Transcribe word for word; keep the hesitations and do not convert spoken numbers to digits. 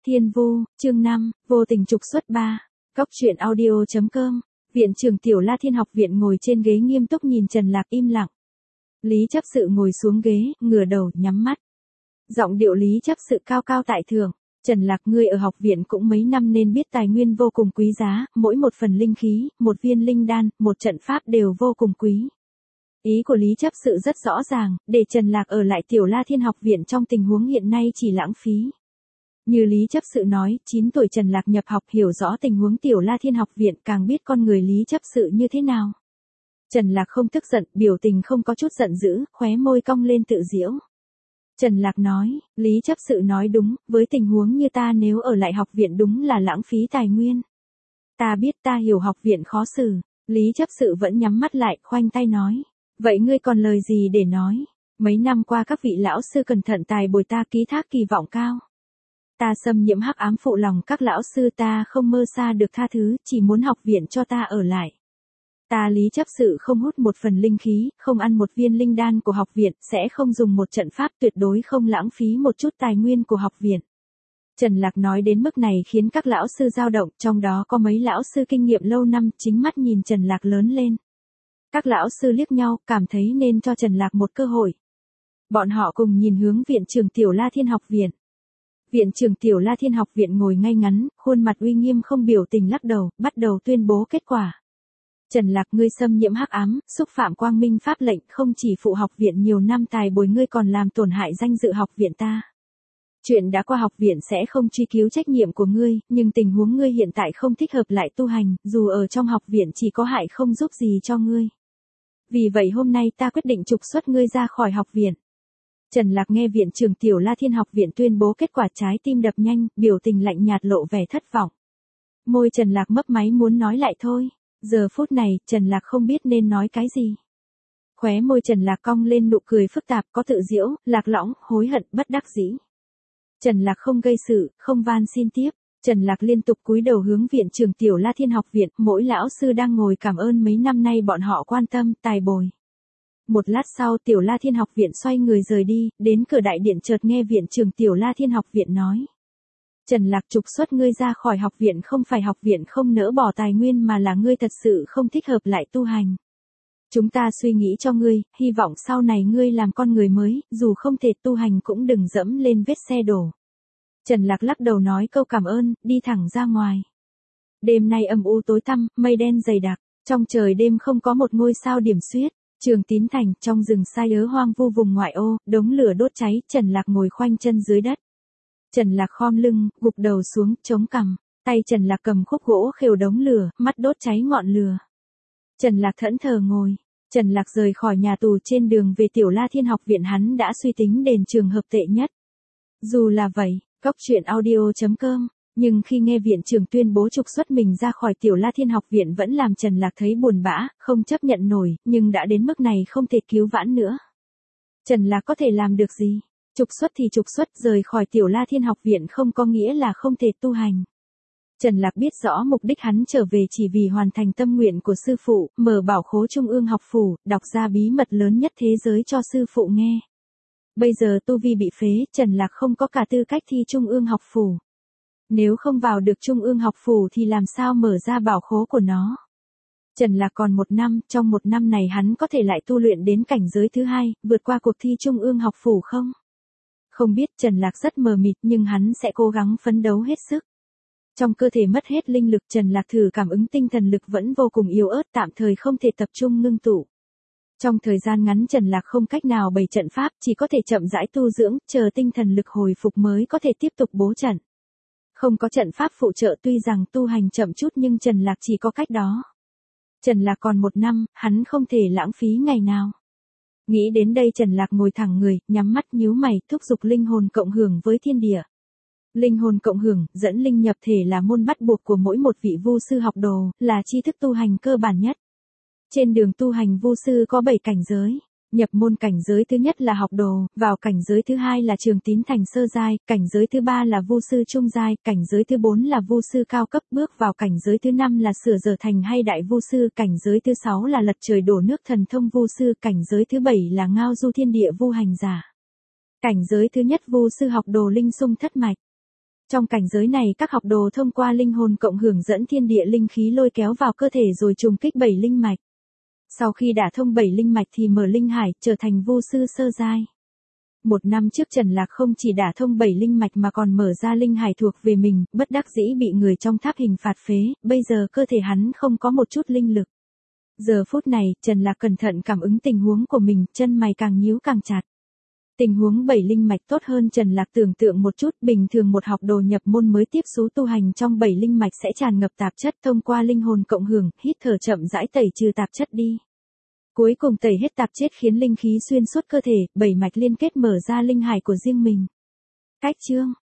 Thiên Vu, chương năm, vô tình trục xuất ba. Cóc truyện audio chấm com. Viện trưởng Tiểu La Thiên học viện ngồi trên ghế nghiêm túc nhìn Trần Lạc im lặng. Lý chấp sự ngồi xuống ghế, ngửa đầu, nhắm mắt. Giọng điệu Lý chấp sự cao cao tại thượng. Trần Lạc, ngươi ở học viện cũng mấy năm nên biết tài nguyên vô cùng quý giá, mỗi một phần linh khí, một viên linh đan, một trận pháp đều vô cùng quý. Ý của Lý chấp sự rất rõ ràng, để Trần Lạc ở lại Tiểu La Thiên học viện trong tình huống hiện nay chỉ lãng phí. Như Lý chấp sự nói, chín tuổi Trần Lạc nhập học hiểu rõ tình huống Tiểu La Thiên học viện, càng biết con người Lý chấp sự như thế nào. Trần Lạc không tức giận, biểu tình không có chút giận dữ, khóe môi cong lên tự giễu. Trần Lạc nói, Lý chấp sự nói đúng, với tình huống như ta nếu ở lại học viện đúng là lãng phí tài nguyên. Ta biết, ta hiểu học viện khó xử. Lý chấp sự vẫn nhắm mắt lại, khoanh tay nói. Vậy ngươi còn lời gì để nói? Mấy năm qua các vị lão sư cẩn thận tài bồi ta ký thác kỳ vọng cao. Ta xâm nhiễm hắc ám phụ lòng các lão sư, ta không mơ xa được tha thứ, chỉ muốn học viện cho ta ở lại. Ta Lý chấp sự không hút một phần linh khí, không ăn một viên linh đan của học viện, sẽ không dùng một trận pháp, tuyệt đối không lãng phí một chút tài nguyên của học viện. Trần Lạc nói đến mức này khiến các lão sư dao động, trong đó có mấy lão sư kinh nghiệm lâu năm, chính mắt nhìn Trần Lạc lớn lên. Các lão sư liếc nhau, cảm thấy nên cho Trần Lạc một cơ hội. Bọn họ cùng nhìn hướng viện trưởng Tiểu La Thiên học viện. Viện trưởng Tiểu La Thiên học viện ngồi ngay ngắn, khuôn mặt uy nghiêm không biểu tình lắc đầu, bắt đầu tuyên bố kết quả. Trần Lạc, ngươi xâm nhiễm hắc ám, xúc phạm quang minh pháp lệnh, không chỉ phụ học viện nhiều năm tài bồi, ngươi còn làm tổn hại danh dự học viện ta. Chuyện đã qua, học viện sẽ không truy cứu trách nhiệm của ngươi, nhưng tình huống ngươi hiện tại không thích hợp lại tu hành, dù ở trong học viện chỉ có hại không giúp gì cho ngươi. Vì vậy hôm nay ta quyết định trục xuất ngươi ra khỏi học viện. Trần Lạc nghe viện trưởng Tiểu La Thiên học viện tuyên bố kết quả, trái tim đập nhanh, biểu tình lạnh nhạt lộ vẻ thất vọng. Môi Trần Lạc mấp máy muốn nói lại thôi. Giờ phút này, Trần Lạc không biết nên nói cái gì. Khóe môi Trần Lạc cong lên nụ cười phức tạp, có tự giễu, lạc lõng, hối hận, bất đắc dĩ. Trần Lạc không gây sự, không van xin tiếp. Trần Lạc liên tục cúi đầu hướng viện trưởng Tiểu La Thiên học viện, mỗi lão sư đang ngồi cảm ơn mấy năm nay bọn họ quan tâm, tài bồi. Một lát sau Tiểu La Thiên học viện xoay người rời đi, đến cửa đại điện chợt nghe viện trưởng Tiểu La Thiên học viện nói. Trần Lạc, trục xuất ngươi ra khỏi học viện không phải học viện không nỡ bỏ tài nguyên mà là ngươi thật sự không thích hợp lại tu hành. Chúng ta suy nghĩ cho ngươi, hy vọng sau này ngươi làm con người mới, dù không thể tu hành cũng đừng dẫm lên vết xe đổ. Trần Lạc lắc đầu nói câu cảm ơn, đi thẳng ra ngoài. Đêm nay âm u tối tăm, mây đen dày đặc, trong trời đêm không có một ngôi sao điểm xuyết. Trường Tín Thành, trong rừng sai ớ hoang vu vùng ngoại ô, đống lửa đốt cháy, Trần Lạc ngồi khoanh chân dưới đất. Trần Lạc khom lưng, gục đầu xuống, chống cằm, tay Trần Lạc cầm khúc gỗ khều đống lửa, mắt đốt cháy ngọn lửa. Trần Lạc thẫn thờ ngồi. Trần Lạc rời khỏi nhà tù, trên đường về Tiểu La Thiên học viện hắn đã suy tính đến trường hợp tệ nhất. Dù là vậy, cóc truyện audio chấm com, nhưng khi nghe viện trưởng tuyên bố trục xuất mình ra khỏi Tiểu La Thiên học viện vẫn làm Trần Lạc thấy buồn bã, không chấp nhận nổi, nhưng đã đến mức này không thể cứu vãn nữa. Trần Lạc có thể làm được gì? Trục xuất thì trục xuất, rời khỏi Tiểu La Thiên học viện không có nghĩa là không thể tu hành. Trần Lạc biết rõ mục đích hắn trở về chỉ vì hoàn thành tâm nguyện của sư phụ, mở bảo khố Trung ương học phủ, đọc ra bí mật lớn nhất thế giới cho sư phụ nghe. Bây giờ tu vi bị phế, Trần Lạc không có cả tư cách thi Trung ương học phủ. Nếu không vào được Trung ương học phủ thì làm sao mở ra bảo khố của nó. Trần Lạc còn một năm, trong một năm này hắn có thể lại tu luyện đến cảnh giới thứ hai, vượt qua cuộc thi Trung ương học phủ không? Không biết, Trần Lạc rất mờ mịt nhưng hắn sẽ cố gắng phấn đấu hết sức. Trong cơ thể mất hết linh lực, Trần Lạc thử cảm ứng tinh thần lực vẫn vô cùng yếu ớt, tạm thời không thể tập trung ngưng tụ. Trong thời gian ngắn Trần Lạc không cách nào bày trận pháp, chỉ có thể chậm rãi tu dưỡng, chờ tinh thần lực hồi phục mới có thể tiếp tục bố trận. Không có trận pháp phụ trợ, tuy rằng tu hành chậm chút nhưng Trần Lạc chỉ có cách đó. Trần Lạc còn một năm, hắn không thể lãng phí ngày nào. Nghĩ đến đây Trần Lạc ngồi thẳng người, nhắm mắt nhíu mày, thúc giục linh hồn cộng hưởng với thiên địa. Linh hồn cộng hưởng, dẫn linh nhập thể là môn bắt buộc của mỗi một vị vu sư học đồ, là tri thức tu hành cơ bản nhất. Trên đường tu hành vu sư có bảy cảnh giới. Nhập môn cảnh giới thứ nhất là học đồ, vào cảnh giới thứ hai là Trường Tín Thành sơ giai, cảnh giới thứ ba là vu sư trung giai, cảnh giới thứ bốn là vu sư cao cấp, bước vào cảnh giới thứ năm là sửa giờ thành hay đại vu sư, cảnh giới thứ sáu là lật trời đổ nước thần thông vu sư, cảnh giới thứ bảy là ngao du thiên địa vu hành giả. Cảnh giới thứ nhất vu sư học đồ linh sung thất mạch. Trong cảnh giới này các học đồ thông qua linh hồn cộng hưởng dẫn thiên địa linh khí lôi kéo vào cơ thể rồi trùng kích bảy linh mạch. Sau khi đả thông bảy linh mạch thì mở linh hải, trở thành vô sư sơ giai. Một năm trước Trần Lạc không chỉ đả thông bảy linh mạch mà còn mở ra linh hải thuộc về mình, bất đắc dĩ bị người trong tháp hình phạt phế, bây giờ cơ thể hắn không có một chút linh lực. Giờ phút này, Trần Lạc cẩn thận cảm ứng tình huống của mình, chân mày càng nhíu càng chặt. Tình huống bảy linh mạch tốt hơn Trần Lạc tưởng tượng một chút, bình thường một học đồ nhập môn mới tiếp xúc tu hành trong bảy linh mạch sẽ tràn ngập tạp chất, thông qua linh hồn cộng hưởng, hít thở chậm rãi tẩy trừ tạp chất đi. Cuối cùng tẩy hết tạp chất khiến linh khí xuyên suốt cơ thể, bảy mạch liên kết mở ra linh hải của riêng mình. Cách chương